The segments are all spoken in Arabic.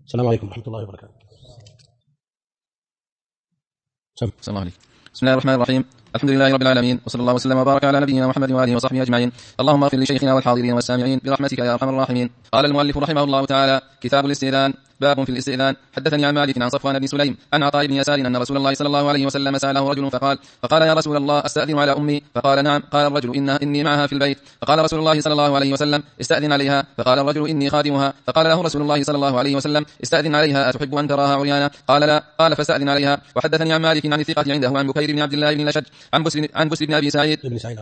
السلام عليكم ورحمة الله وبركاته. السلام عليكم. بسم الله الرحمن الرحيم. الحمد لله رب العالمين، وصلى الله وسلم وبارك على نبينا محمد وآله وصحبه أجمعين. اللهم اغفر لشيخنا والحاضرين والسامعين برحمتك يا أرحم الراحمين. قال المؤلف رحمه الله تعالى: كتاب الاستئذان. باب في الاستئذان. حدثني عن مالك عن صفوان بن سليم عن عطاء بن يسار أن رسول الله صلى الله عليه وسلم سأله رجل فقال يا رسول الله أستأذن على أمي؟ فقال نعم. قال الرجل إني معها في البيت. فقال رسول الله صلى الله عليه وسلم استأذن عليها. فقال الرجل إني خادمها. فقال له رسول الله صلى الله عليه وسلم استأذن عليها، أتحب أن تراها عريانا؟ قال لا. قال فاستأذن عليها. وحدثني عن مالك عن الثقة عنده عن بكير بن عبد الله بن الأشج عن بسر بن أبي سعيد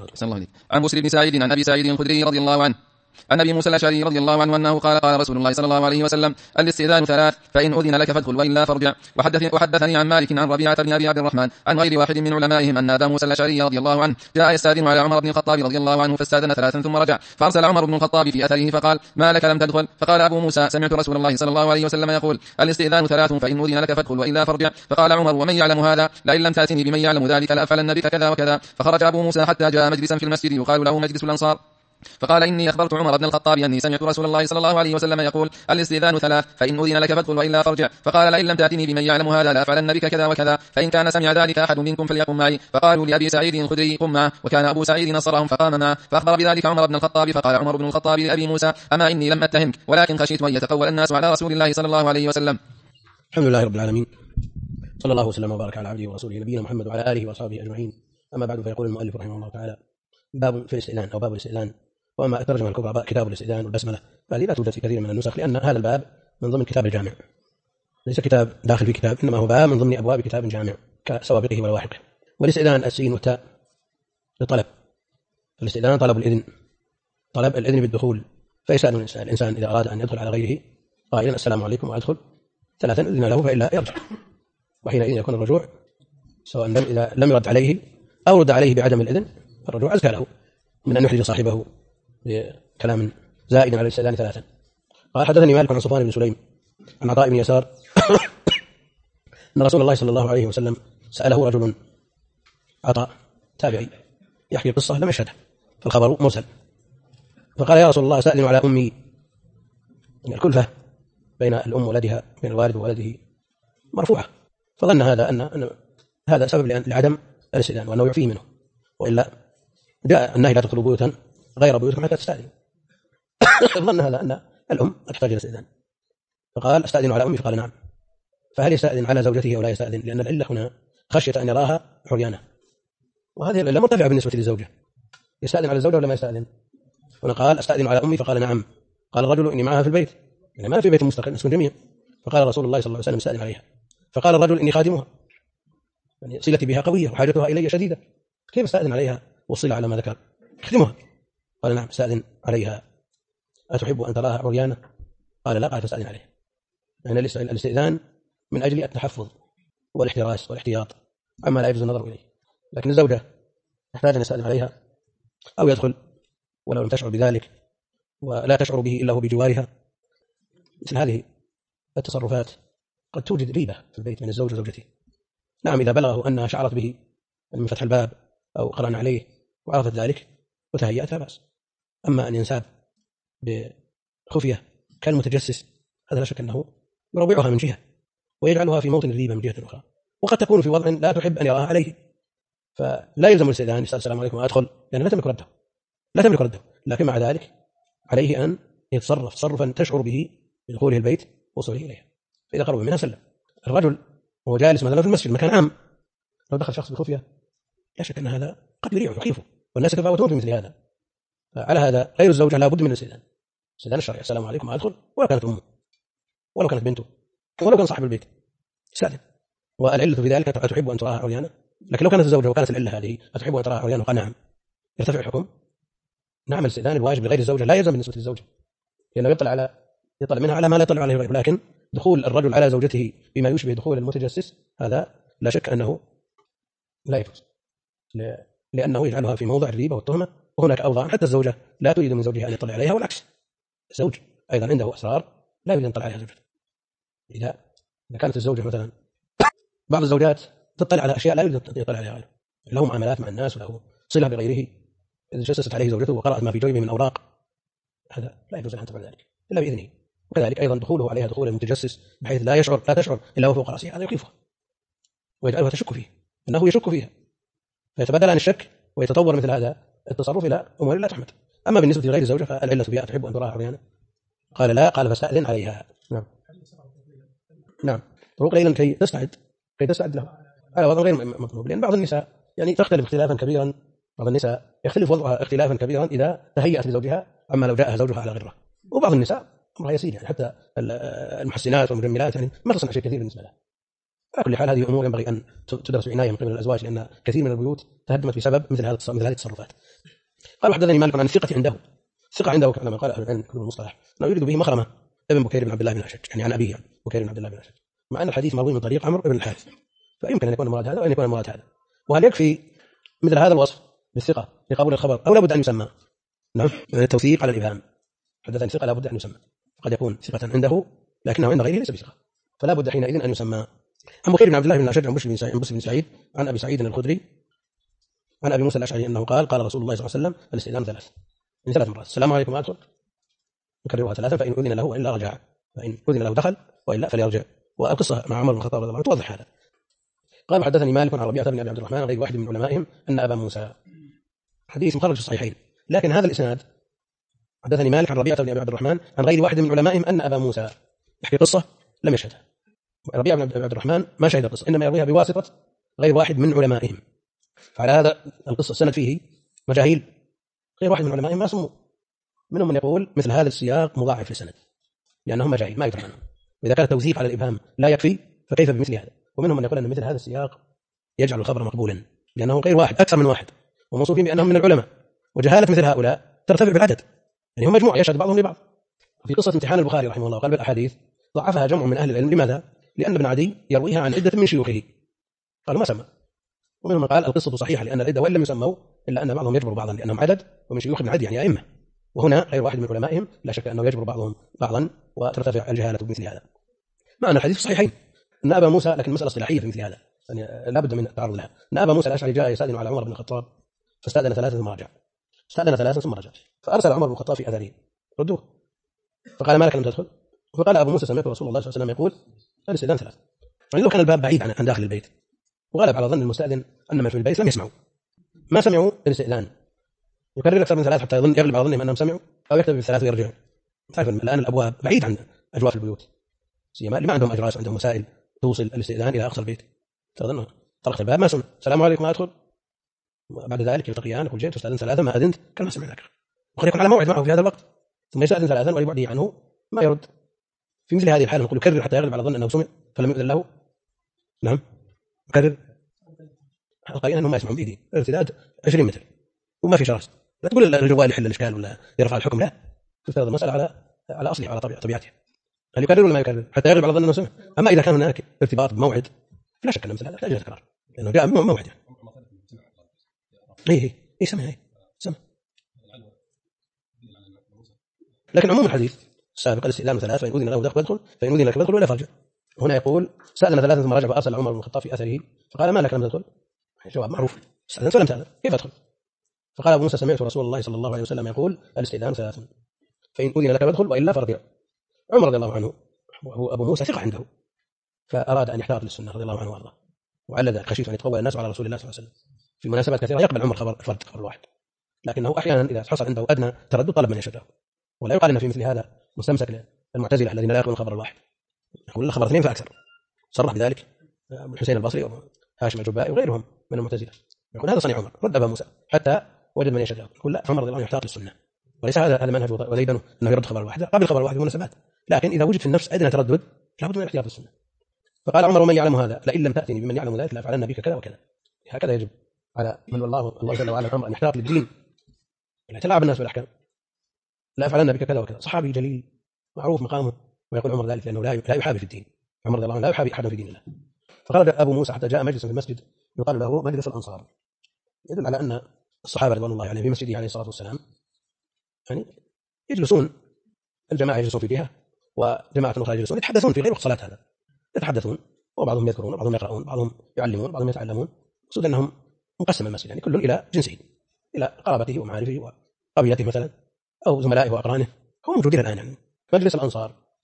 عن بسر بن سعيد عن أبي سعيد الخدري رضي الله عنه عن أبي موسى الأشعري رضي الله عنه أنه قال قال رسول الله صلى الله عليه وسلم: الاستئذان ثلاث، فإن أذن لك فادخل وإلا فارجع. وحدثني عن مالك عن ربيعة بن أبي عبد الرحمن عن غير واحد من علمائهم أن أبا موسى الأشعري رضي الله عنه جاء يستأذن على عمر بن الخطاب رضي الله عنه فاستأذن ثلاثا ثم رجع، فأرسل عمر بن الخطاب في أثره فقال: ما لك لم تدخل؟ فقال أبو موسى: سمعت رسول الله صلى الله عليه وسلم يقول: الاستئذان ثلاث، فإن أذن لك فادخل وإلا فارجع. فقال عمر: ومن يعلم هذا؟ لئن لم تأتني بمن يعلم ذلك لأفعلن بك كذا وكذا. فخرج أبو موسى حتى جاء مجلسا في المسجد يقال له مجلس الأنصار، فقال: إني أخبرت عمر بن الخطاب أني سمعت رسول الله صلى الله عليه وسلم يقول: الاستئذان ثلاث، فإن أذن لك فادخل وإلا فارجع. فقال: لئن لم تأتني بمن يعلم هذا لأفعلن بك كذا وكذا، فإن كان سمع ذلك أحد منكم فليقم معي. فقالوا لأبي سعيد الخدري: قم معه. وكان أبو سعيد نصرهم فقام معه، فأخبر بذلك عمر بن الخطاب. فقال عمر بن الخطاب لأبي موسى: أما إني لم أتهمك، ولكن خشيت أن يتقول الناس على رسول الله صلى الله عليه وسلم. الحمد لله رب العالمين، صلى الله وسلم وبارك على عبده ورسوله نبينا محمد وعلى آله وأصحابه أجمعين. أما بعد، فيقول المؤلف رحمه الله تعالى: باب في الاستئذان أو باب الاستئذان. وأما الترجمة الكبرى كتاب الاستئذان والبسملة، فهذه لا توجد في كثير من النسخ، لأن هذا الباب من ضمن كتاب الجامع، ليس كتاب داخل في كتاب، إنما هو باب من ضمن أبواب كتاب جامع كسوابقه ولواحقه. والاستئذان السين والتاء للطلب. الاستئذان طلب الإذن، طلب الإذن بالدخول. فيسأل الإنسان إذا أراد أن يدخل على غيره قائلا: السلام عليكم وأدخل، ثلاثا أذن له فإلا يرجع. وحينئذ يكون الرجوع سواء إذا لم يرد عليه أو رد عليه بعدم الإذن، فالرجوع أزكى له من أن يحرج صاحبه بكلام زائد على الاستئذان ثلاثا. قال: حدثني مالك عن صفوان بن سليم عن عطاء بن يسار أن رسول الله صلى الله عليه وسلم سأله رجل، عطاء تابعي يحكي قصة لم يشهدها فالخبر مرسل، فقال: يا رسول الله أستأذن على أمي. يعني الكلفة بين الأم وولدها، بين الوالد وولده مرفوعة، فظن هذا أن هذا سبب لعدم الاستئذان وأنه يعفيه منه، وإلا جاء النهي: لا تدخلوا بيوتا غير بيوتكم حتى تستأذنوا. ظن هذا أن الأم تحتاج إلى الاستئذان، فقال: أستأذن على أمي؟ فقال: نعم. فهل يستأذن على زوجته أو لا يستأذن؟ لأن العلة هنا خشية أن يراها عريانة، وهذه العلة مرتفعة بالنسبة للزوجة. يستأذن على الزوجة ولا ما يستأذن؟ هنا قال: أستأذن على أمي، فقال: نعم. قال الرجل: إني معها في البيت، يعني ما في بيت مستقل، نسكن جميعا. فقال رسول الله صلى الله عليه وسلم: استأذن عليها. فقال الرجل: إني خادمها، يعني صلتي بها قوية وحاجتها إلي شديدة، كيف استأذن عليها والصلة على ما ذكر؟ خدمها. قال: نعم، استأذن عليها. أتحب أن تراها عريانة؟ قال: لا. قال: فاستأذن عليها. يعني الاستئذان من أجل التحفظ والاحتراس والاحتياط عما لا يجوز النظر إليه. لكن الزوجة تحتاج أن يستأذن عليها أو يدخل ولو لم تشعر بذلك ولا تشعر به إلا هو بجوارها. مثل هذه التصرفات قد توجد ريبة في البيت من الزوج وزوجته. نعم، إذا بلغه أنها شعرت به من فتح الباب أو قرأنا عليه وعرفت ذلك وتهيأت لا بأس. أما أن ينساب بخفية كالمتجسس، هذا لا شك أنه يروعها من جهة ويجعلها في موطن الريبة من جهة أخرى، وقد تكون في وضع لا تحب أن يراها عليه، فلا يلزم الاستئذان يسأل: السلام عليكم وأدخل، لأن لا تملك رده. لكن مع ذلك عليه أن يتصرف تصرفا تشعر به بدخوله البيت ووصوله إليها. فإذا قرب منها سلم. الرجل وهو جالس مثلا في المسجد، مكان عام، لو دخل شخص بخفية لا شك أن هذا قد يريعه ويخيفه، والناس يتفاوتون في مثل هذا. فعلى هذا غير الزوجة لا بد من الاستئذان الشرعي: السلام عليكم وأدخل، ولو كانت أمه ولو كانت بنته ولو كان صاحب البيت استأذن. والعلة في ذلك: أتحب أن تراها عريانة. لكن لو كانت الزوجة وكانت العلة هذه: أتحب أن تراها عريانة، قال: نعم، يرتفع الحكم. نعم، الاستئذان الواجب لغير الزوجة لا يلزم بالنسبة للزوجة، لأنه يطلع منها على ما لا يطلع عليه غيره. لكن دخول الرجل على زوجته بما يشبه دخول المتجسس هذا لا شك أنه لا يجوز، لأنه يجعلها في موضع الريبة والتهمة. وهناك أوضاع حتى الزوجة لا تريد من زوجها أن يطلع عليها، والعكس، الزوج أيضا عنده أسرار لا يريد أن يطلع عليها زوجته. إذا كانت الزوجة مثلا، بعض الزوجات تطلع على أشياء لا يريد أن يطلع عليها غيره، له معاملات مع الناس وله صلة بغيره، إذا جسست عليه زوجته وقرأت ما في جيبه من أوراق، هذا لا يجوز أن تفعل ذلك إلا بإذنه. وكذلك أيضا دخوله عليها دخول المتجسس بحيث لا تشعر إلا هو فوق رأسه، هذا يخيفها ويجعلها تشك فيه، أنه يشك فيها، فيتبدل عن الشك ويتطور مثل هذا التصرف إلى أمور لا تحمد. أما بالنسبة لغير الزوجة فالعلة فيها تحب أن تراها عريانا، قال لا، قال فاستأذن عليها. نعم طرق ليلا كي تستعد له، هذا وضع غير مطلوب، لأن بعض النساء يعني تختلف اختلافا كبيرا، بعض النساء يختلف وضعها اختلافا كبيرا إذا تهيأت لزوجها عما لو جاء زوجها على غره، وبعض النساء أمرها يسير، يعني حتى المحسنات والمجملات يعني ما تصنع شيء كثير بالنسبة لها. على كل حال هذه أمور ينبغي أن تدرس بعناية من قبل الأزواج، لأن كثير من البيوت تهدمت بسبب مثل هذه التصرفات. قال وحدثني مالك عن الثقة عنده، الثقة عنده كما قال أهل العلم كتب المصطلح أنه يريد به مخرمة ابن بكير بن عبد الله بن الأشج، يعني عن أبيه بكير بن عبد الله بن الأشج، مع أن الحديث مروي من طريق عمرو بن الحارث، فيمكن أن يكون المراد هذا وأن يكون المراد هذا. وهل يكفي مثل هذا الوصف بالثقة لقبول الخبر أو لابد أن يسمى؟ نعم، التوثيق على الإبهام، حدثني ثقة لابد أن يسمى، قد يكون ثقة عنده لكنه عند غيره ليس بثقة، فلا بد حينئذ أن يسمى. عن بكير بن عبد الله بن الأشج عن بشر بن سعيد عن أبي سعيد الخدري عن أبي موسى الأشعري أنه قال قال رسول الله صلى الله عليه وسلم الاستئذان ثلاث مرات، السلام عليكم أدخل، يكررها ثلاثا، فإن أذن له وإلا رجع، فإن أذن له دخل وإلا فليرجع. والقصة مع عمر بن الخطاب رضي الله عنه توضح هذا. قال حدثني مالك عن ربيعة بن أبي عبد الرحمن غير واحد من علمائهم أن أبا موسى، حديث مخرج في الصحيحين، لكن هذا الإسناد حدثني مالك عن ربيعة بن أبي عبد الرحمن عن غير واحد من علمائهم أن أبا موسى يحكي قصة لم يشهدها. ربيعة بن أبي عبد الرحمن ما شهد القصة، إنما يرويها بواسطة غير واحد من علمائهم، فعلى هذا القصة السند فيه مجاهيل غير واحد من علمائهم ما سموا، منهم من يقول مثل هذا السياق مضاعف للسند لأنهم مجاهيل ما يدرى عنهم، وإذا كان التوثيق على الإبهام لا يكفي فكيف بمثل هذا. ومنهم من يقول أن مثل هذا السياق يجعل الخبر مقبولا لأنه غير واحد، أكثر من واحد، وموصوفين بأنهم من العلماء، وجهالة مثل هؤلاء ترتفع بالعدد، يعني هم مجموعة يشهد بعضهم لبعض. في قصة امتحان البخاري رحمه الله قال بالأحاديث ضعفها جمع من أهل العلم، لماذا؟ لأن ابن عدي يرويها عن عدة من شيوخه، قالوا ما سمى. ومنهم من قال القصة صحيحة لأن العدة وإن لم يسموا إلا أن بعضهم يجبر بعضا لأنهم عدد، ومن شيوخ ابن عدي يعني أئمة، وهنا غير واحد من علمائهم لا شك أنه يجبر بعضهم بعضا وترتفع الجهالة بمثل هذا. مع أن الحديث صحيحين أن أبا موسى، لكن مسألة اصطلاحية في مثل هذا يعني لا بد من التعرض لها، أن أبا موسى الأشعري جاء يستأذن على عمر بن الخطاب فاستأذن ثلاثة ثم رجع، استأذن ثلاثة ثم رجع، فأرسل عمر بن الخطاب في أثره ردوه، فقال ما لك لم تدخل؟ فقال أبو موسى سمعت رسول الله صلى الله عليه وسلم يقول الاستئذان ثلاث، يعني لو كان الباب بعيد عن داخل البيت وغلب على ظن المستأذن أن من في البيت لم يسمعوا، ما سمعوا الاستئذان، يكرر أكثر من ثلاث حتى يغلب على ظنهم أنهم سمعوا، أو يكتب بالثلاث ويرجعون. تعرف الآن الأبواب بعيد عن أجواف البيوت، سيما اللي ما عندهم أجراس، عندهم وسائل توصل الاستئذان إلى أقصى البيت، تظن طرقت الباب ما سمع السلام عليكم ما أدخل، بعد ذلك يلتقيان يقول جئت تستأذن ثلاثة ما أذنت كان ما سمع ذاك، وقد يكون على موعد معه في هذا الوقت ثم يستأذن ثلاثا ولبعده عنه ما يرد. في مثل هذه الحالة نقول يكرر حتى يغلب على ظن أنه سمع فلم يؤذن له، نعم يكرر، القرينة أنه ما يسمعون بإيدي، ارتداد 20 متر وما في شرس، لا تقول الجوال يحل الإشكال ولا يرفع الحكم، لا، تفترض المسألة على أصلها على طبيعتها، هل يكرر ولا ما يكرر حتى يغلب على ظن أنه سمع. أما إذا كان هناك ارتباط بموعد فلا شك أن مثل هذا لا يجوز تكرار لأنه جاء موعد. إيه سمع. لكن عموم الحديث السابق الاستئذان ثلاث، فإن أذن له دخل، فإن أذن لك فادخل ولا فرجع. هنا يقول سألنا ثلاثة ثم رجع فأرسل عمر بن الخطاب في أثره فقال ما لك لم تدخل؟ جواب معروف، استأذنت ولم تأذن كيف أدخل؟ فقال أبو موسى سمعت رسول الله صلى الله عليه وسلم يقول الاستئذان ثلاث، فإن أذن لك فادخل وإلا فرجع. عمر رضي الله عنه وهو أبو موسى ثقة عنده، فأراد أن يحتاط للسنة رضي الله عنه وارضاه، وعلى ذلك خشيت أن يتقوى الناس على رسول الله صلى الله عليه وسلم. في مناسبات كثيرة يقبل عمر خبر الواحد، لكنه أحيانا إذا حصل عنده أدنى تردد طلب من يشهده، ولا يقال أن في مثل هذا مستمسك للمعتزلة الذين لا يقبلون خبر الواحد، يقول خبر اثنين فأكثر، صرح بذلك الحسين البصري وهاشم الجبائي وغيرهم من المعتزلة، يقول هذا صنيع عمر، رد أبا موسى حتى وجد من يشهده، يقول لا، عمر رضي الله عنه يحتاط للسنة، وليس هذا منهج وليدنه أنه يرد خبر الواحد، قبل خبر الواحد بمناسبات، لكن إذا وجد في النفس أدنى تردد لابد من الاحتياط للسنة. فقال عمر ومن يعلم هذا لئن لم تأتني بمن يعلم ذلك لأفعلن بك كذا وكذا. هكذا يجب على من الله جل وعلا الأمر أن يحتاط للدين ولا يتلاعب الناس بالأحكام. لا أفعلن بك كذا وكذا، صحابي جليل معروف مقامه، ويقول عمر ذلك لأنه لا يحابي في الدين، عمر رضي الله عنه لا يحابي أحدا في دين الله. فخرج أبو موسى حتى جاء مجلس في المسجد يقال له مجلس الأنصار، يدل على أن الصحابة رضوان الله عليهم في مسجده عليه الصلاة والسلام يعني يجلسون، الجماعة يجلسون في جهة وجماعة أخرى يجلسون يتحدثون في غير وقت صلاة، هذا يتحدثون وبعضهم يذكرون وبعضهم يقرؤون بعضهم يعلمون بعضهم يتعلمون، مقصود أنهم مقسم المسجد يعني كل إلى جنسه، إلى قرابته ومعارفه وقبيلته مثلا أو زملائه وأقرانه، هم موجودين الآن يعني. مجلس الأنصار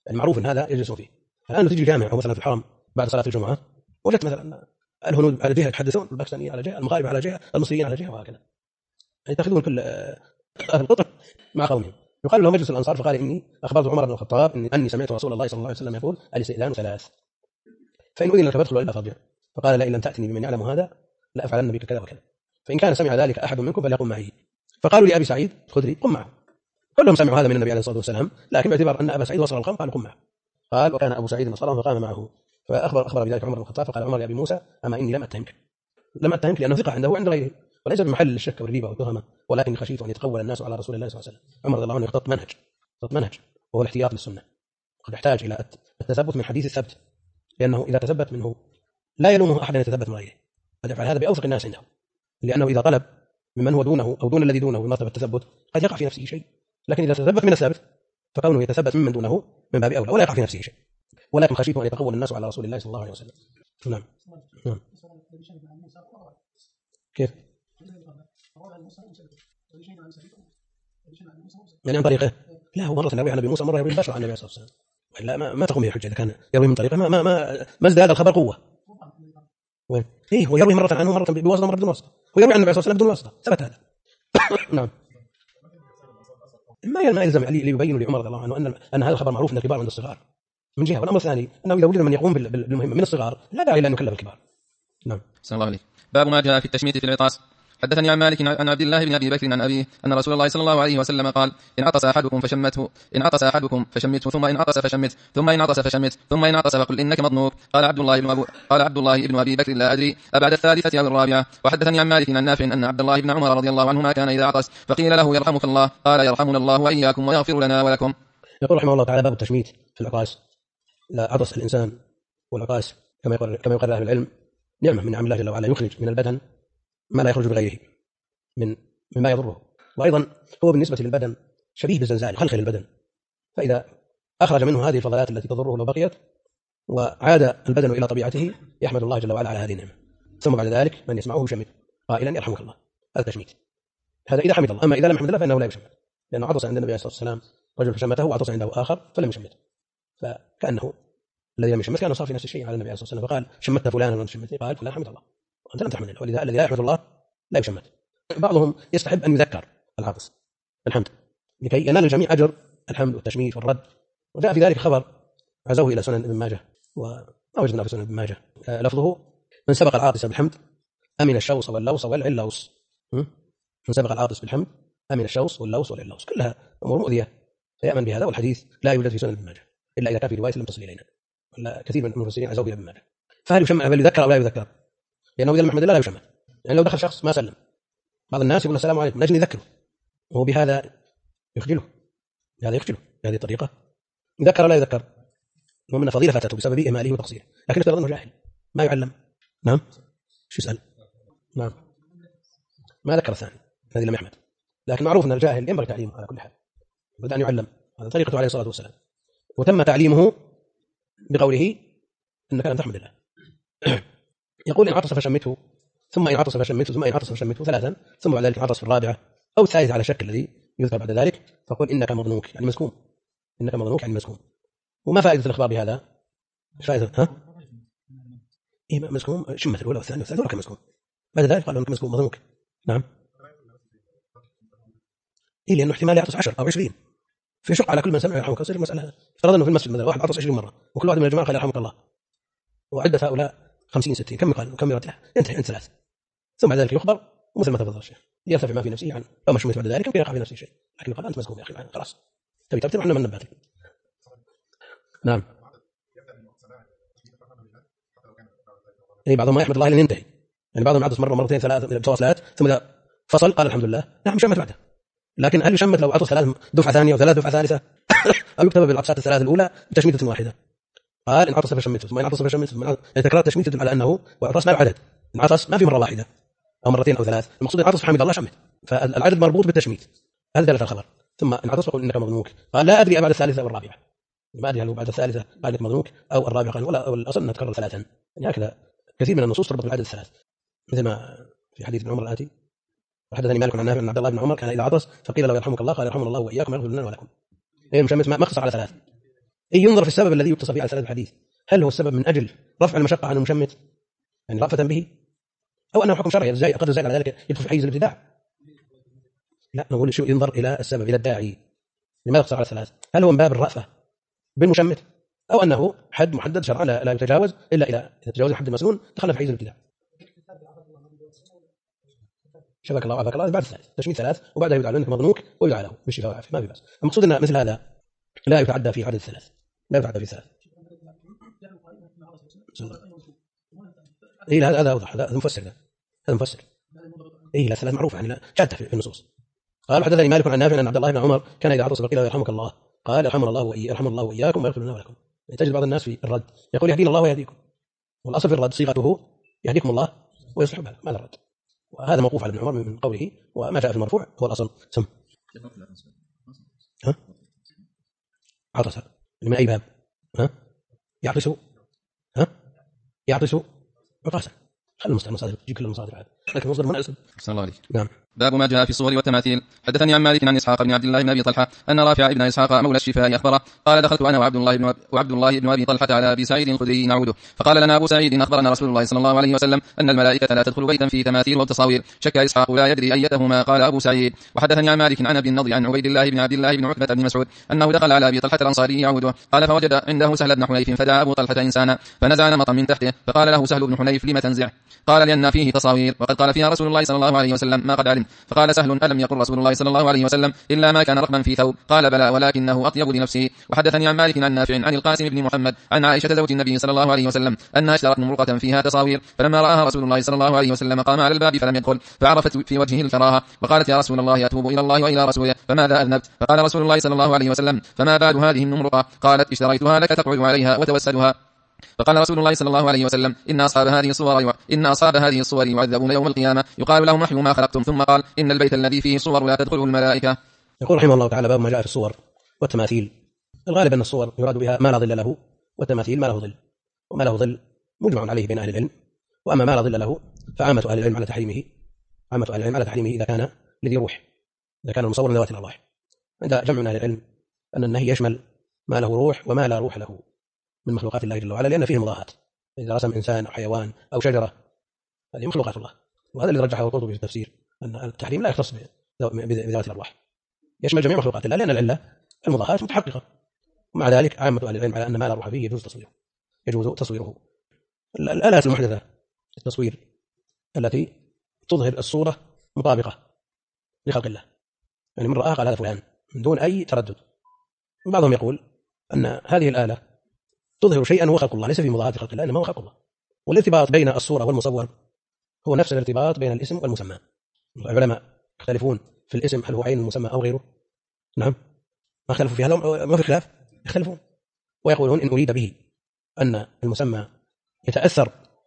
يعني معروف ان هذا يجلسون فيه. الان تجي جامع او مثلا في الحرم بعد صلاه الجمعه وجدت مثلا الهنود على جهه يتحدثون، الباكستانيين على جهه، المغاربه على جهه، المصريين على جهه، وهكذا يتخذون كل اهل القطر مع قومهم. يقال له مجلس الانصار فقال اني اخبرت عمر بن الخطاب اني سمعت رسول الله صلى الله عليه وسلم يقول الاستئذان ثلاث، فان اذن لك فادخل والا فارجع. فقال لئن لم تاتني بمن يعلم هذا لافعلن بك كذا وكذا، فان كان سمع ذلك احد منكم فليقم معي. فقالوا لابي سعيد الخدري قم معه، كلهم سمعوا هذا من النبي عليه الصلاه والسلام، لكن باعتبار ان ابا سعيد وصل القوم قالوا قم معه. قال وكان ابو سعيد وصلهم فقام معه، فاخبر بذلك عمر بن الخطاب فقال عمر لابي موسى اما اني لم اتهمك لانه ثقه عنده وعند غيره، وليس بمحل الشك والريبه والتهمه، ولكن خشيت ان يتقول الناس على رسول الله صلى الله عليه وسلم. عمر رضي الله عنه يخطط منهج وهو الاحتياط للسنه، قد يحتاج الى التثبت من حديث الثبت، لانه اذا تثبت منه لا يلومه احد ان يتثبت من غيره، قد يفعل هذا باوثق الناس عنده، لانه اذا طلب ممن هو دونه او دون الذي دونه بمرتبه التثبت قد يقع في نفسه شيء، لكن اذا تثبت من الثابت فكونه يتثبت ممن دونه من باب اولى ولا يقع في نفسه شيء. ولكن خشيت ان يتقول الناس على رسول الله صلى الله عليه وسلم. نعم. كيف؟ يعني عن طريقه؟ لا، هو مرة يروي عن ابي موسى، مرة يروي مباشرة عن النبي صلى الله عليه وسلم، لا ما تقوم به الحجة. اذا كان يروي من طريقه ما ازداد الخبر قوة. وين؟ ايه، هو يروي مرة عنه، مرة بواسطة، مرة بدون واسطة، هو يروي عن النبي صلى الله عليه وسلم بدون واسطة، ثبت هذا. نعم. ما يلزم علي ليبين لعمر رضي الله عنه ان هذا الخبر معروف من الكبار وعند الصغار من جهة، والامر الثاني انه اذا وجد من يقوم بالمهمة من الصغار لا داعي لان يكلف الكبار. نعم. صلى الله عليه. باب ما جاء في التشميت في العطاس. حدثني عن مالك عن عبد الله بن ابي بكر عن ابيه ان رسول الله صلى الله عليه وسلم قال ان عطس احدكم فشمته، ثم ان عطس فشمت، ثم ان عطس فشمت، ثم ان عطس فقل انك مضنوك. قال عبد الله بن ابي بكر لا ادري ابعد الثالثه او الرابعه. وحدثني عن مالك عن نافع ان عبد الله بن عمر رضي الله عنهما كان اذا عطس فقيل له يرحمك الله قال يرحمنا الله واياكم ويغفر لنا ولكم. يقول رحمه الله تعالى باب التشميت في العطاس. لا، عطس الانسان والعطاس كما يقرر اهل العلم نعمه من نعم الله جل وعلا، يخرج من البدن ما لا يخرج بغيره مما يضره، وايضا هو بالنسبه للبدن شبيه بالزلزال يخلخل البدن، فاذا اخرج منه هذه الفضلات التي تضره لو بقيت وعاد البدن الى طبيعته يحمد الله جل وعلا على هذه النعمه، ثم بعد ذلك من يسمعه يشمت قائلا يرحمك الله. هذا تشميت، هذا اذا حمد الله. اما اذا لم يحمد الله فانه لا يشمت، لانه عطس عند النبي عليه الصلاه والسلام رجل فشمته وعطس عنده اخر فلم يشمت، فكانه الذي لم يشمت كانه صار في نفس الشيء على النبي عليه الصلاه والسلام، فقال شمت فلانا ولا شمتني؟ قال فلان حمد الله وانت لم تحمد الله، ولذا الذي لا يحمد الله لا يشمت. بعضهم يستحب ان يذكر العاطس بالحمد لكي ينال الجميع اجر الحمد والتشميت والرد، وجاء في ذلك خبر عزوه الى سنن ابن ماجه ووجدنا في سنن ابن ماجه لفظه من سبق العاطس بالحمد امن الشوص واللوص والعلوص. من سبق العاطس بالحمد امن الشوص واللوص والعلوص، كلها امور مؤذيه فيامن بهذا، والحديث لا يوجد في سنن ابن ماجه الا اذا كان في روايه لم تصل الينا، ولا كثير من المفسرين عزوه الى ابن ماجه. فهل يذكر او لا يذكر؟ لانه اذا لم يحمد الله لا يشمت. يعني لو دخل شخص ما سلم، بعض الناس يقول السلام عليكم نجي نذكره وهو بهذا يخجله، بهذه الطريقه يذكر ولا يذكر؟ ومن فضيله فاتته بسبب اهماله وتقصيره، لكن افترض انه جاهل ما يعلم. نعم. شو يسال؟ نعم. ما ذكر الثاني الذي لم يحمد، لكن معروف ان الجاهل ينبغي تعليمه على كل حال، بد ان يعلم، هذا طريقته عليه الصلاه والسلام، وتم تعليمه بقوله انك لم تحمد الله. يقول ان عطس فشمته، ثم ان عطس فشمته، ثم ان عطس فشمته ثلاثا، ثم بعد ذلك عطس في الرابعه او الثالثه على الشك الذي يذكر بعد ذلك، فقل انك مضنوك يعني مسكوم، انك مضنوك يعني مسكوم. وما فائده الاخبار بهذا؟ ايش فائده؟ إيه مسكوم؟ شمت الاولى والثانيه والثالثه ولكن مسكوم، بعد ذلك قالوا انك مسكوم مضنوك. نعم. إيه، لانه احتمال يعطس 10 أو 20، في شق على كل من سمع يرحمك. تصير المساله افترض انه في المسجد مثلا واحد عطس 20 مره وكل واحد من الجماعه قال يرحمك الله، وعدة هؤلاء 50 60، كم قال كم مرت له؟ انتهى عند ثلاث، ثم بعد ذلك يخبر مثل ما تفضل الشيخ يرتفع ما في نفسه عن لو ما شمت بعد ذلك يمكن يقع في نفسه شيء، لكن قال انت مسكوم يا اخي خلاص تبي تبتل احنا ما نبات. نعم. اي بعضهم ما يحمد الله لين ينتهي، يعني بعضهم عطس مره مرتين ثلاث متواصلات ثم اذا فصل قال الحمد لله، نعم شمت بعده، لكن هل يشمت لو عطس ثلاث دفعه ثانيه وثلاث دفعه ثالثه او يكتب بالعطسات الثلاث الاولى بتشميته واحده؟ قال ان عطس فشمته، ثم ان عطس فشمته، ثم يعني تكرار التشميت يدل على انه وعطس ما له عدد، العطس ما في مره واحده او مرتين او ثلاث، المقصود العطس فحمد الله شمت، فالعدد مربوط بالتشميت، هذا دلاله الخبر. ثم ان عطس فقل انك مضنوك، قال لا ادري بعد الثالثه او الرابعه، ما ادري هل هو بعد الثالثه قال انك مضنوك او الرابعه قال ولا الاصل انها تكرر ثلاثا، يعني هكذا كثير من النصوص تربط بالعدد الثلاث، مثل ما في حديث ابن عمر الاتي وحدثني مالك عن نافع ان عبد الله بن عمر كان اذا عطس فقيل له يرحمك الله قال يرحمنا الله واياكم ويغفر لنا ولكم. اي مشمت ما اختصر على ثلاث، أي ينظر في السبب الذي يقتصر به على سند الحديث، هل هو السبب من أجل رفع المشقة عن المشمت يعني رأفة به، أو أنه حكم شرعي قد زائد على ذلك يدخل في حيز الابتداع؟ لا، نقول شو ينظر إلى السبب، إلى الداعي. لماذا اقتصر على الثلاث؟ هل هو من باب الرأفة بالمشمت، أو أنه حد محدد شرعا لا يتجاوز إلا إذا تجاوز الحد المسنون دخلنا في حيز الابتداع؟ شبك الله وعافاك الله بعد الثالث تشميت ثلاث وبعدها يدعى لك مظنوك ويدعى له بالشفاء والعافية، ما في بأس. المقصود أن مثل هذا لا يتعدى في عدد الثلاث، لا يتعدى في ثلاث. إيه هذا أوضح، هذا مفسر، هذا مفسر. إيه لا ثلاث معروفة يعني لا شاذة في النصوص. قال حدثني مالك عن نافع أن عبد الله بن عمر كان إذا عطس فقيل يرحمك الله قال يرحم الله وإياكم ويغفر لنا ولكم. تجد بعض الناس في الرد يقول يهدينا الله ويهديكم، والأصل في الرد صيغته يهديكم الله ويصلح بالكم، ماذا الرد؟ وهذا موقوف على ابن عمر من قوله، وما جاء في المرفوع هو الأصل. سم ها عطس من أي باب؟ ها يعطس، ها يعطس عطاسا. خلي المصادر تجي كل المصادر هذه، لكن مصدر مناسب. صلى الله عليه. نعم. باب ما جاء في الصور والتماثيل. حدثني عن مالك عن اسحاق بن عبد الله بن ابي طلحه ان رافع بن اسحاق مولى الشفاء اخبره قال دخلت انا وعبد الله بن ابي طلحه على ابي سعيد الخدري نعوده، فقال لنا ابو سعيد اخبرنا رسول الله صلى الله عليه وسلم ان الملائكه لا تدخل بيتا فيه تماثيل وتصاوير. شك اسحاق لا يدري ايتهما قال ابو سعيد. وحدثني عن مالك عن ابي النضر عن عبيد الله بن عبد الله بن عتبه بن مسعود انه دخل على ابي طلحه الانصاري يعوده، قال فوجد عنده سهل بن حنيف فدعا ابو طلحه انسانا فنزع نمطا من تحته، فقال له سهل بن حنيف لم تنزعه؟ قال لان فيه تصاوير وقد قال فيها رسول الله صلى الله عليه وسلم ما قد علم. فقال سهل ألم يقل رسول الله صلى الله عليه وسلم إلا ما كان رقما في ثوب؟ قال بلى ولكنه أطيب لنفسه. وحدثني عن مالك عن نافع عن القاسم بن محمد عن عائشة زوج النبي صلى الله عليه وسلم أنها اشترت نمرقة فيها تصاوير، فلما رآها رسول الله صلى الله عليه وسلم قام على الباب فلم يدخل، فعرفت في وجهه الكراهة وقالت يا رسول الله أتوب إلى الله وإلى رسوله فماذا أذنبت؟ فقال رسول الله صلى الله عليه وسلم فما بال هذه النمرقة؟ قالت اشتريتها لك تقعد عليها وتوسدها. فقال رسول الله صلى الله عليه وسلم إن أصحاب هذه الصور يعذبون يوم القيامة يقال لهم احيوا ما خلقتم، ثم قال إن البيت الذي فيه صور لا تدخله الملائكة. يقول رحمه الله تعالى باب ما جاء في الصور والتماثيل. الغالب أن الصور يراد بها ما لا ظل له، والتماثيل ما له ظل، وما له ظل مجمع عليه بين أهل العلم، وأما ما لا ظل له فعامة أهل العلم على تحريمه إذا كان لذي روح، إذا كان المصور ذوات الأرواح. عند جمع من أهل العلم أن النهي يشمل ما له روح وما لا روح له من مخلوقات الله جل وعلا، لأن فيه مضاهات. إذا رسم إنسان أو حيوان أو شجرة هذه مخلوقات الله، وهذا الذي رجحه القرطبي في التفسير أن التحريم لا يختص بذوات الأرواح، يشمل جميع مخلوقات الله، لأن العلة المضاهات متحققة. ومع ذلك عامة أهل العلم على أن ما لا روح فيه يجوز تصويره. الآلات المحدثة التصوير التي تظهر الصورة مطابقة لخلق الله، يعني من رآه قال هذا فلان من دون أي تردد. بعضهم يقول أن هذه الآلة تظهر شيئا هو خلق الله، ليس في مضاهاة خلق الله إنما هو خلق الله. والارتباط بين الصورة والمصور هو نفس الارتباط بين الاسم والمسمى. العلماء يختلفون في الاسم هل هو عين المسمى أو غيره، نعم ما اختلفوا في هذا، ما في خلاف، يختلفون ويقولون إن أريد به أن المسمى يتأثر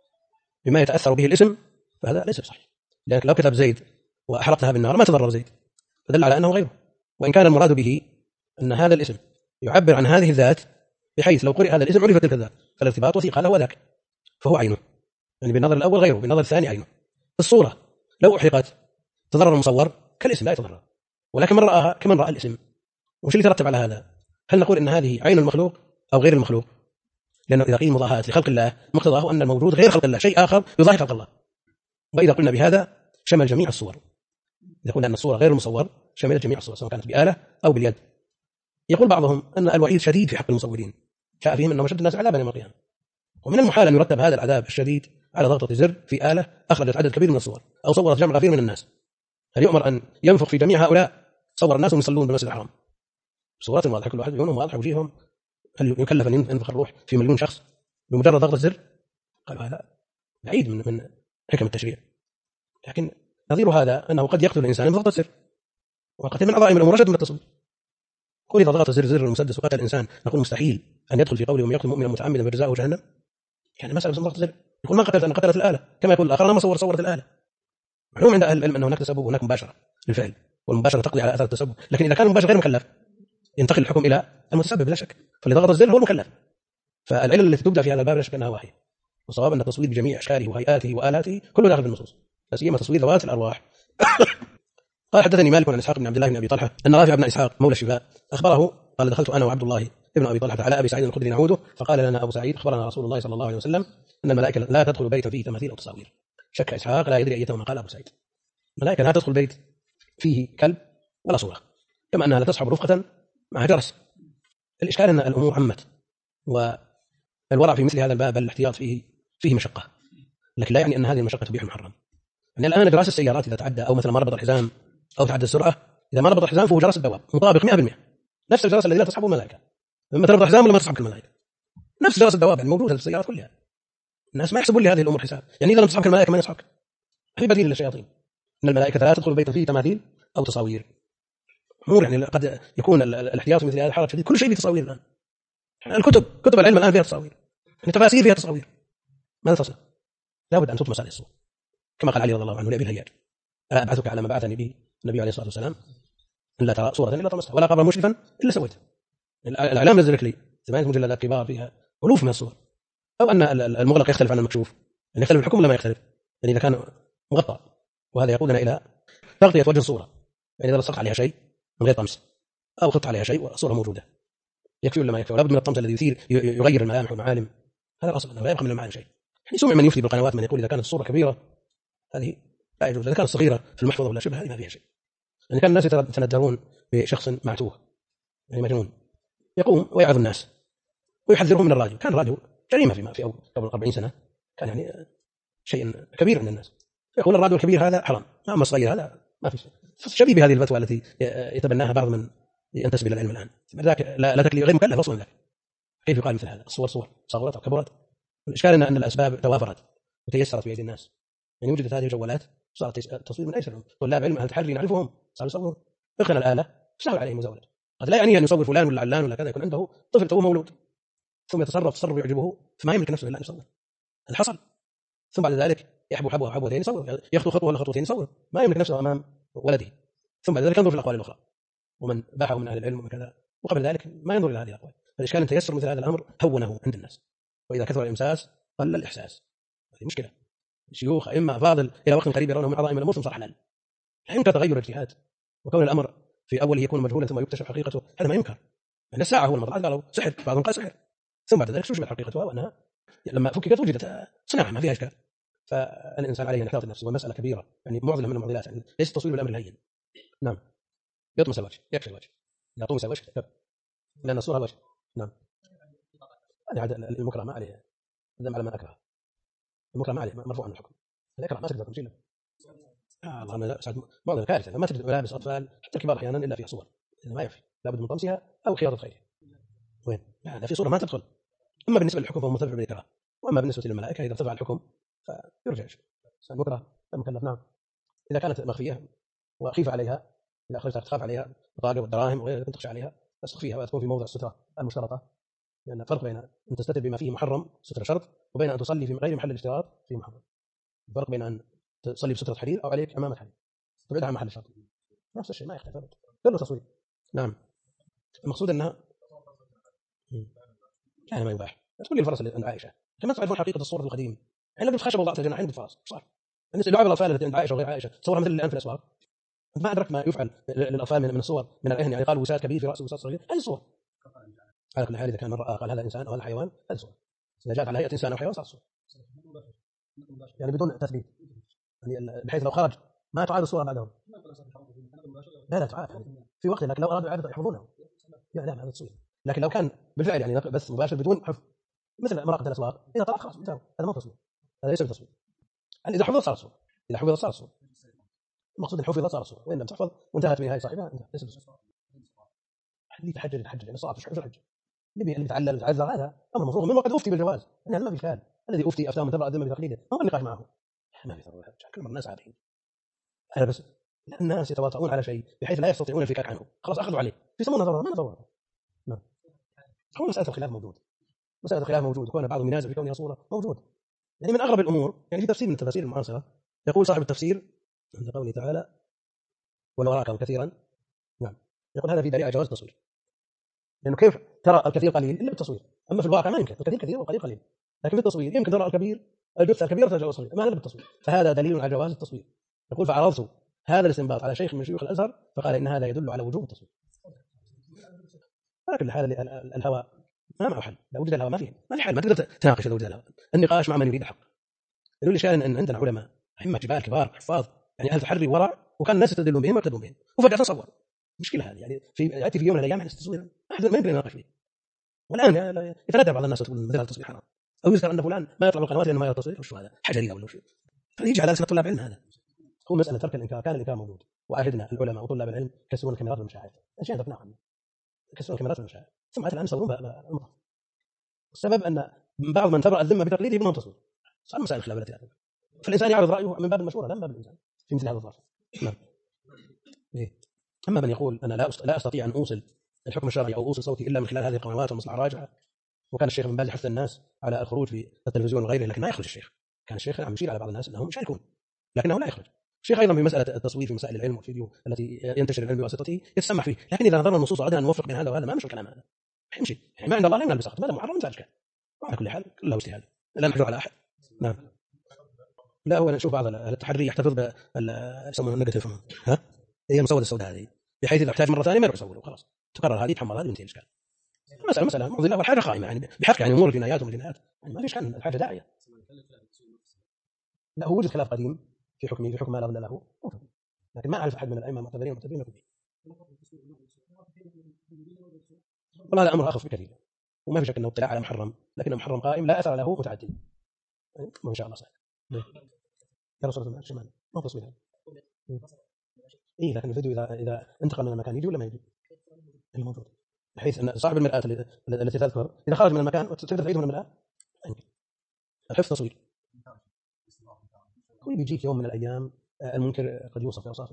بما يتأثر به الاسم فهذا ليس بصحيح، لأنك لو كتب زيد وأحرقتها بالنار ما تضرر زيد، فدل على أنه غيره. وإن كان المراد به أن هذا الاسم يعبر عن هذه الذات بحيث لو قرئ هذا الاسم عرفت تلك الذات، فالارتباط وثيق هذا هو ذاك، فهو عينه، يعني بالنظر الأول غيره بالنظر الثاني عينه. الصورة لو أحرقت تضرر المصور كالاسم لا يتضرر، ولكن من رآها كمن رأى الاسم. وش اللي ترتب على هذا؟ هل نقول إن هذه عين المخلوق أو غير المخلوق؟ لأنه إذا قيل مضاهاة لخلق الله مقتضاه أن الموجود غير خلق الله، شيء آخر يضاهي خلق الله. وإذا قلنا بهذا شمل جميع الصور، إذا قلنا أن الصورة غير المصور شملت جميع الصور سواء كانت بآلة أو باليد. يقول بعضهم أن الوعيد شديد في حق المصورين، جاء فيهم أنهم أشد الناس عذابا يوم القيامة، ومن المحال أن يرتب هذا العذاب الشديد على ضغطة زر في آلة أخرجت عدد كبير من الصور أو صورت جمع غفير من الناس. هل يؤمر أن ينفخ في جميع هؤلاء؟ صور الناس يصلون بالمسجد الحرام بصورات واضحة، كل واحد عيونهم واضحة وجيههم، هل يكلف أن ينفخ الروح في مليون شخص بمجرد ضغطة زر؟ قالوا هذا بعيد من حكم التشريع. لكن نظير هذا أنه قد يقتل الإنسان بضغطة زر، وقتل من عظائم الأمور أشد من التصوير. قل إذا ضغط زر المسدس وقتل الإنسان نقول مستحيل أن يدخل في قوله ومن يقتل مؤمنا متعمدا فجزاؤه جهنم، يعني مسألة ضغط زر. يقول ما قتلت أنا قتلت الآلة، كما يقول الآخر أنا ما صورت الآلة. معلوم عند أهل العلم أن هناك تسبب وهناك مباشرة للفعل، والمباشرة تقضي على أثر التسبب، لكن إذا كان المباشر غير مكلف ينتقل الحكم إلى المتسبب بلا شك، فاللي ضغط الزر هو المكلف. فالعلل التي تبدأ في هذا الباب لا شك أنها واحدة، والصواب أن التصوير بجميع أشكاله وهيئاته وآلاته كله داخل في النصوص، لا سيما تصوير ذوات الأرواح. قال حدثني مالك عن إسحاق بن عبد الله بن أبي طلحة أن رافع بن إسحاق مولى الشفاء أخبره قال دخلت أنا وعبد الله ابن أبي طلحة على أبي سعيد الخدري نعوده فقال لنا أبو سعيد أخبرنا رسول الله صلى الله عليه وسلم أن الملائكة لا تدخل بيتا فيه تماثيل أو تصاوير. شك إسحاق لا يدري أيتهما قال أبو سعيد. الملائكة لا تدخل بيت فيه كلب ولا صورة، كما أنها لا تصحب رفقة مع جرس. الإشكال أن الأمور عمت، والورع في مثل هذا الباب الاحتياط فيه مشقة، لكن لا يعني أن هذه المشقة تبيح المحرم. يعني الآن جراس السيارات إذا تعدى أو مثلا ما ربط الحزام أو تعدى السرعة، إذا ما ربط الحزام فهو جرس الدواب مطابق 100%، نفس الجرس الذي لا تصحبه الملائكة. لما تربط الحزام ولا ما تصحبك الملائكة، نفس جرس الدواب يعني موجود في السيارات كلها. الناس ما يحسبون لهذه الأمور حساب، يعني إذا لم تصحبك الملائكة من يصحبك؟ في بديل للشياطين. إن الملائكة لا تدخل بيتا فيه تماثيل أو تصاوير. أمور يعني قد يكون الاحتياط مثل هذا حرج شديد. كل شيء فيه تصاوير الآن، كتب العلم الآن فيها تصاوير، التفاسير فيها تصاوير. ماذا تصنع؟ لابد أن تطمس هذه الصور، كما قال علي رضي الله عنه لأبي الهياج: ألا أبعثك على ما بعثني به النبي عليه الصلاة والسلام، إن لا ترى صورة إلا طمستها ولا قبر مشرفا إلا سويته. الإعلام نزل لي 8 مجلدات كبار فيها ألوف من الصور. أو أن المغلق يختلف عن المكشوف، يعني يختلف الحكم ولا ما يختلف؟ يعني إذا كان مغطى، وهذا يقودنا إلى تغطية وجه الصورة، يعني إذا لصقت عليها شيء من غير طمس أو خط عليها شيء والصورة موجودة، يكفي ولا ما يكفي؟ لابد من الطمس الذي يثير يغير الملامح والمعالم. هذا الأصل أنه لا يبقى من المعالم شيء. يعني سمع من يفتي بالقنوات من يقول إذا كانت الصورة كبيرة هذه لا يجوز، إذا كانت صغيرة في المحفظة ولا شبه هذه ما فيها شيء. يعني كان الناس يتندرون بشخص معتوه يعني مجنون يقوم ويعظ الناس ويحذرهم من الراديو. كان الراديو جريمة في قبل 40 سنة، كان يعني شيء كبير عند الناس. يقول الراديو الكبير هذا حرام، أما الصغير هذا ما في شيء. شبيه بهذه الفتوى التي يتبناها بعض من ينتسب إلى العلم الآن، ذاك لا تكليف غير مكلف أصلا. ذاك كيف يقال مثل هذا؟ الصور صغرت أو كبرت. الإشكال أن الأسباب توافرت وتيسرت في أيدي الناس. يعني وجدت هذه الجوالات صارت التصوير من أيسرهم. طلاب علم أهل تحري نعرفهم صاروا يصورون. اخنا الآلة سهل عليه مزاولة. قد لا يعني أن يصور فلان ولا علان ولا كذا، يكون عنده طفل توه مولود ثم يتصرف تصرف يعجبه فما يملك نفسه إلا أن يصور. هذا حصل. ثم بعد ذلك يحبو حبوه حبوتين يصور، يخطو خطوة ولا خطوتين يصور، ما يملك نفسه أمام ولده. ثم بعد ذلك ينظر في الأقوال الأخرى ومن باحه من أهل العلم ومن كذا، وقبل ذلك ما ينظر إلى هذه الأقوال. فالإشكال أن تيسر مثل هذا الأمر هونه عند الناس، وإذا كثر الإمساس قل الإحساس. هذه مشكلة. شيوخ أئمة فاضل إلى وقت قريب يرونه من عظائم الأمور ثم صار حلال. لا يمكن تغير الاجتهاد، وكون الأمر في أوله يكون مجهولا ثم يكتشف حقيقته هذا ما يمكن. يعني الساعة هو المطلع قالوا سحر، بعضهم قال سحر، ثم بعد ذلك اكتشفت حقيقتها وأنها لما فككت وجدت صناعة ما فيها إشكال. فالإنسان عليه أن يحتاط النفس، والمسألة كبيرة يعني معضلة من المعضلات، يعني ليس التصوير بالأمر الهين. نعم يطمس الوجه، يكفي الوجه، إذا طمس الوجه لأن الصورة الوجه. نعم هذا المكره ما عليه الذم على ما أكره، المكره ما عليه مرفوع عن الحكم. الإكراه ما تقدر تمشي له. الله أنا ساعد معضلة كارثة. ما تجد ملابس أطفال حتى الكبار أحيانا إلا فيها صور، إذا ما يكفي لابد من طمسها أو خياطة خيرها. وين؟ هذا في صورة ما تدخل. أما بالنسبة للحكم فهو مرتفع بالإكراه، وأما بالنسبة للملائكة إذا ارتفع الحكم فيرجع المكره المكلف. نعم إذا كانت مخفية وخيف عليها، إذا أخرجتها تخاف عليها البطاقة والدراهم وغيرها كنت تخشى عليها، بس تخفيها وتكون في موضع السترة المشترطة، لأن الفرق بين أن تستتر بما فيه محرم سترة شرط وبين أن تصلي في غير محل الاشتراط فيه محرم. الفرق بين أن تصلي بسترة حرير أو عليك أمامة حرير تبعدها عن محل الشرط، نفس الشيء ما يختلف أبدا، كله تصوير. نعم المقصود أنها كان ما يباح. تقول لي الفرس اللي عند عائشة كما تعرفون حقيقة الصورة القديم، يعني لو خشب وضعت الجناحين بالفرس صار بالنسبة لعب الأطفال التي عند عائشة وغير عائشة تصورها مثل الآن في الأسواق. ما أدرك ما يفعل للأطفال من الصور من العهن، يعني قالوا وساد كبير في رأسه وساد صغير، هذه الصور. على كل حال إذا كان من رأى قال هذا إنسان أو هذا حيوان هذه صور، إذا جاءت على هيئة إنسان أو حيوان صار صور، يعني بدون تثبيت، يعني بحيث لو خرج ما تعاد الصورة بعدهم. لا تعاد يعني في وقت، لكن لو أرادوا إعادة يحفظونه لا هذا تصوير. لكن لو كان بالفعل يعني بس مباشر بدون حفظ مثل مراقبة الأسواق، إذا طلع خلاص هذا ما تصوير، هذا ليس تصوير. يعني إذا حفظت صار صور، إذا حفظت صار صور، المقصود إن حفظت صار صور، وإن لم تحفظ وانتهت بنهاية صاحبها ليس بصور. اللي تحجج يعني صعب في الحج، اللي بيتعلل ويتعذر هذا أمر مفروغ من، وقد أفتي بالجواز، يعني هذا ما في إشكال. الذي أفتي أفتاه من تبرأ الذمة بتقليده ما هو النقاش معه، ما في ضرورة. كل مرة الناس عارفين هذا، بس الناس يتواطؤون على شيء بحيث لا يستطيعون الفكاك عنه، خلاص أخذوا عليه يسمونه ضرورة، ما ضرورة. نعم هو مسألة الخلاف موجود، مسألة الخلاف موجود، كون بعضهم ينازع في كونها صورة موجود. يعني من أغرب الأمور يعني في تفسير من التفاسير المعاصرة يقول صاحب التفسير عند قوله تعالى ولو أراكم كثيرا، نعم يقول هذا في دليل على جواز التصوير، لأنه كيف ترى الكثير قليل إلا بالتصوير؟ أما في الواقع ما يمكن، الكثير كثير والقليل قليل، لكن في التصوير يمكن ترى الكبير الجثة الكبيرة ترى الصغير، ما إلا بالتصوير، فهذا دليل على جواز التصوير. يقول فعرضت هذا الاستنباط على شيخ من شيوخ الأزهر فقال إن هذا يدل على وجوب التصوير. على كل حال الهوى ما معه حل. لو وجد الهوى ما في حل، ما تقدر تناقش. لو وجد الهوى النقاش مع من يريد الحق. الإشكال أن عندنا علماء أئمة جبال كبار حفاظ، يعني أهل تحري ورع، وكان الناس يستدلون بهم ويقتدون بهم، وفجأة تصور مشكلة هذه. يعني يأتي في يوم من الأيام حدث تصوير أحد ما يمكن يناقش فيه. والآن يتندى بعض الناس تقول مثل التصوير حرام، أو يذكر أن فلان ما يطلع بالقنوات لأنه ما يرى التصوير، وشو هذا حجرية ولا شيء. فيجي على ألسنة طلاب العلم. هذا هو مسألة ترك الإنكار. كان الإنكار موجود، وعاهدنا العلماء وطلاب العلم يكسرون الكاميرات والمشاهد، أشياء ذكرناها عنه، يكسرون الكاميرات والمشاهد، ثم الآن يصورون المطر. السبب أن بعض من تبرأ الذمة بتقليده يبغون تصوير. صار مسائل خلاف التي هذه، فالإنسان يعرض رأيه من باب المشورة لا من باب الإنسان في مثل هذا الظرف. نعم. أما من يقول أنا لا أستطيع أن أوصل الحكم الشرعي أو أوصل صوتي إلا من خلال هذه القنوات والمصلحة الراجعة، وكان الشيخ من باز يحث الناس على الخروج في التلفزيون وغيره، لكن ما يخرج الشيخ. كان الشيخ عم يشير على بعض الناس أنهم يشاركون لكنه لا يخرج. الشيخ أيضا في مسألة التصوير في مسائل العلم والفيديو التي ينتشر العلم بواسطته يتسمح فيه، لكن إذا نظرنا النصوص وعدنا نوفق بين هذا وهذا ما مش الكلام هذا يمشي. يعني ما عند الله لا ينال بسخط، هذا محرم لا إشكال. وعلى كل حال كله اجتهاد لا نحجر على أحد. نعم. لا هو نشوف بعض التحري يحتفظ يسمونه النيجاتيف، ها هي المسودة السوداء هذه، بحيث إذا احتاج مرة ثانية ما يروح يصوره وخلاص، تكرر هذه تحمل هذه وانتهي الإشكال. مسألة معضلة والحاجة قائمة يعني بحق، يعني أمور الجنايات والجنايات يعني ما فيش كان الحاجة داعية. لا هو وجد خلاف قديم في حكمه، في حكم ما لا ظل له، لكن ما أعرف أحد من الأئمة المعتبرين يقول به. والله هذا أمر أخف بكثير، وما في شك أنه اطلاع على محرم، لكنه محرم قائم لا أثر له متعدي. ما شاء الله سهل. يا رسول الله شمال ما تصوير. إيه لكن الفيديو إذا انتقل من المكان يجي ولا ما يجي؟ الموجود، بحيث أن صاحب المرآة التي تذكر إذا خرج من المكان تقدر تعيده من المرآة. الحفظ تصوير. كل بيجيك يوم من الأيام المنكر قد يوصف بأوصاف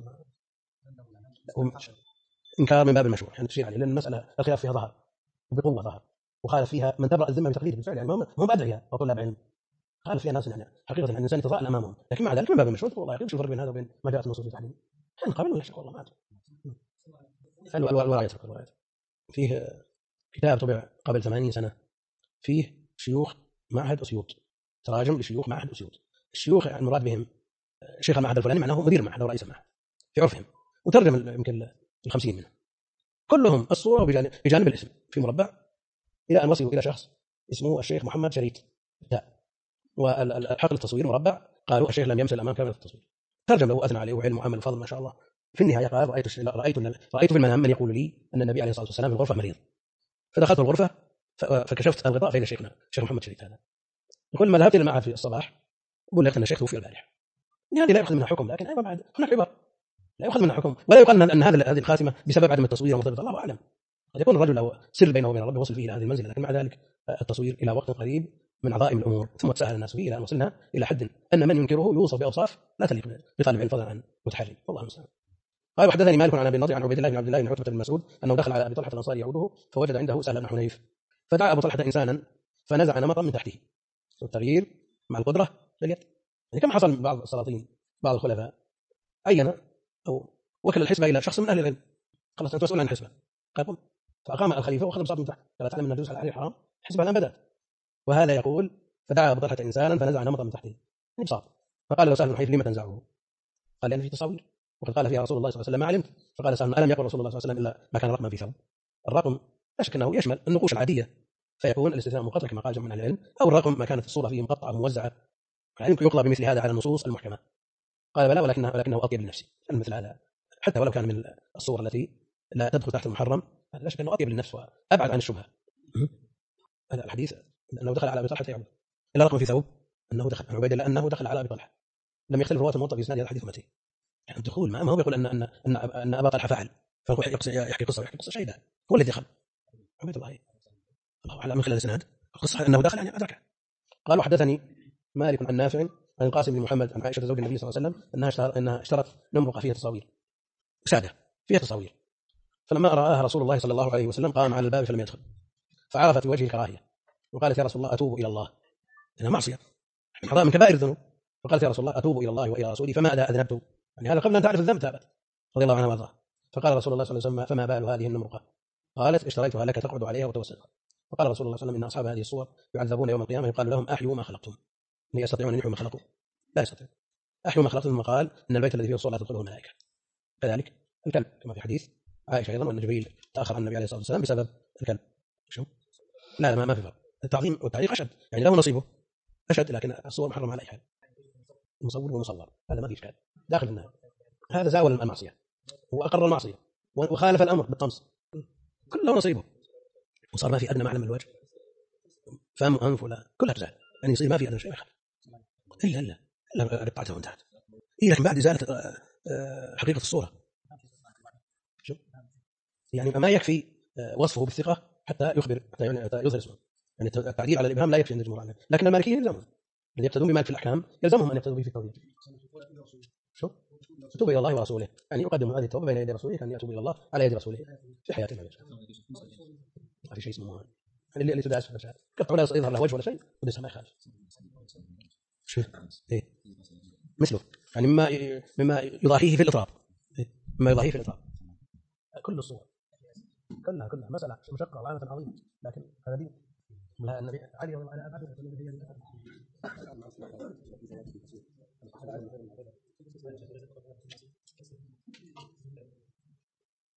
إنكار من باب المشروع، يعني تشير عليه، لأن المسألة الخلاف فيها ظهر وبقوة ظهر، وخالف فيها من تبرأ الذمة بتقليده بالفعل، يعني هم أدعياء أو طلاب علم، خالف فيها ناس يعني حقيقة أن الإنسان يتضاءل أمامهم، لكن مع ذلك من باب المشروع والله يقول شو الفرق بين هذا وبين ما جاءت النصوص في التعليم. قبل ولا شك والله ما أدري. الوراية فيه كتاب طبع قبل 80 سنة فيه شيوخ معهد أسيوط، تراجم لشيوخ معهد أسيوط. الشيوخ يعني المراد بهم شيخ المعهد الفلاني معناه مدير المعهد أو رئيس المعهد في عرفهم، وترجم يمكن 50 منهم كلهم الصورة بجانب الاسم في مربع، إلى أن وصلوا إلى شخص اسمه الشيخ محمد شريط والحقل التصوير مربع، قالوا الشيخ لم يمثل أمام كاميرا التصوير. ترجم له أثنى عليه وعلم وعمل وفضل ما شاء الله. في النهاية قال رأيت في المنام من يقول لي أن النبي عليه الصلاة والسلام في الغرفة مريض، فدخلت الغرفة فكشفت الغطاء فإذا شيخنا الشيخ محمد شريط هذا يقول ما ذهبت إلى المعهد في الصباح يقول لك أن الشيخ توفي البارحة. هذه لا يأخذ منها حكم، لكن أيضا بعد هناك عبر لا يأخذ منها حكم، ولا يقال أن هذه الخاتمة بسبب عدم التصوير ومضبط. الله أعلم، قد يكون الرجل له سر بينه وبين ربه وصل فيه إلى هذه المنزلة، لكن مع ذلك التصوير إلى وقت قريب من عظائم الأمور، ثم تساهل الناس فيه إلى أن وصلنا إلى حد أن من ينكره يوصف بأوصاف لا تليق بطالب العلم فضلا عن متحري. والله المستعان. قال وحدثني مالك عن ابي النضر عن عبيد الله بن عبد الله بن عتبة بن مسعود انه دخل على ابي طلحة الانصاري يعوده فوجد عنده سهل بن حنيف، فدعا ابو طلحة انسانا فنزع نمطا من تحته. والتغيير مع القدرة لليد، يعني كما حصل من بعض السلاطين بعض الخلفاء عين او وكل الحسبة الى شخص من اهل العلم، خلاص انت مسؤول عن الحسبة، قام فاقام الخليفة واخذ بساط من تحت قال تعلم ان الجوز على الحرام الحسبة الان بدات. وهذا يقول فدعا ابو طلحة انسانا فنزع نمطا من تحته بساط، فقال له سهل بن حنيف لما تنزعه؟ قال لأن في تصاوير وقد قال فيها رسول الله صلى الله عليه وسلم ما علمت. فقال سهل ألم يقل رسول الله صلى الله عليه وسلم إلا ما كان رقما في ثوب؟ الرقم لا شك أنه يشمل النقوش العادية، فيكون الاستثناء منقطع كما قال جمع من العلم، أو الرقم ما كانت الصورة فيه مقطعة موزعة، يمكن يقضى بمثل هذا على النصوص المحكمة. قال بلى ولكنه أطيب للنفس، مثل هذا حتى ولو كان من الصور التي لا تدخل تحت المحرم لا شك أنه أطيب للنفس وأبعد عن الشبهة. هذا الحديث أنه دخل على أبي طلحة يعبد إلا رقم في ثوب، أنه دخل عن عبيد الله أنه دخل على أبي طلحة، لم يختلف رواة الموطأ في إسناد هذا الحديث متى. يعني الدخول ما هو يقول أن أبا طلحة فعل فهو يحكي قصة شيئا هو الذي دخل عبيد الله أعلم من خلال الإسناد القصة أنه دخل يعني أدركه. قال وحدثني مالك عن نافع عن القاسم بن محمد عن عائشة زوج النبي صلى الله عليه وسلم أنها اشترت نمرقة فيها تصاوير سادة فيها تصاوير، فلما رآها رسول الله صلى الله عليه وسلم قام على الباب فلم يدخل، فعرفت بوجه الكراهية وقالت يا رسول الله أتوب إلى الله، إنها معصية من كبائر الذنوب، فقالت يا رسول الله أتوب إلى الله وإلى رسوله فما أذنبت، يعني هذا قبل أن تعرف الذنب تابت رضي الله عنها وارضاها. فقال رسول الله صلى الله عليه وسلم فما بال هذه النمرقة؟ قالت اشتريتها لك تقعد عليها وتوسلها. فقال رسول الله صلى الله عليه وسلم إن أصحاب هذه الصور يعذبون يوم القيامة يقال لهم أحيوا ما خلقتم، لا يستطيعون أن يحيوا ما خلقوا، لا يستطيع أحيوا ما خلقتم، ثم قال إن البيت الذي فيه الصور لا تدخله الملائكة. كذلك الكلب كما في حديث عائشة أيضا وأن جبريل تأخر عن النبي عليه الصلاة والسلام بسبب الكلب. شو؟ لا ما في فرق. التعظيم والتعليق أشد، يعني له نصيبه أشد، لكن الصور محرمة على أي حال. المصور والمصور هذا ما في إشكال، داخل النهي. هذا زاول المعصية وأقر المعصية وخالف الأمر بالطمس، كله نصيبه، وصار ما في أدنى معنى من الوجه، فم وأنف ولا كلها تزال، يعني يصير ما في أدنى شيء إلا رقعته وانتهت. لكن بعد إزالة حقيقة الصورة. شوف، يعني ما يكفي وصفه بالثقة حتى يخبر، حتى يظهر اسمه، يعني التعديل على الإبهام لا يكفي عند الجمهور عنه، لكن المالكية يلزمهم الذي يقتدون بمالك في الأحكام، يلزمهم أن يقتدوا به في التوحيد. شوف، توب إلى الله ورسوله، يعني يقدم هذه التوبة بين يدي رسوله، كان يتوب إلى الله على يد رسوله في حياته. ما في شيء اسمه مهان، يعني اللي تدعس في المشاهد قطع ولا يظهر له وجه ولا شيء ودسها ما يخالف. شوف إيه مثله، يعني مما يضاهيه في الإطراب، مما يضاهيه في الإطراب. كل الصور كلها مسألة مشقة وعامة عظيمة، لكن هذا دين. لا النبي علي رضي الله عنه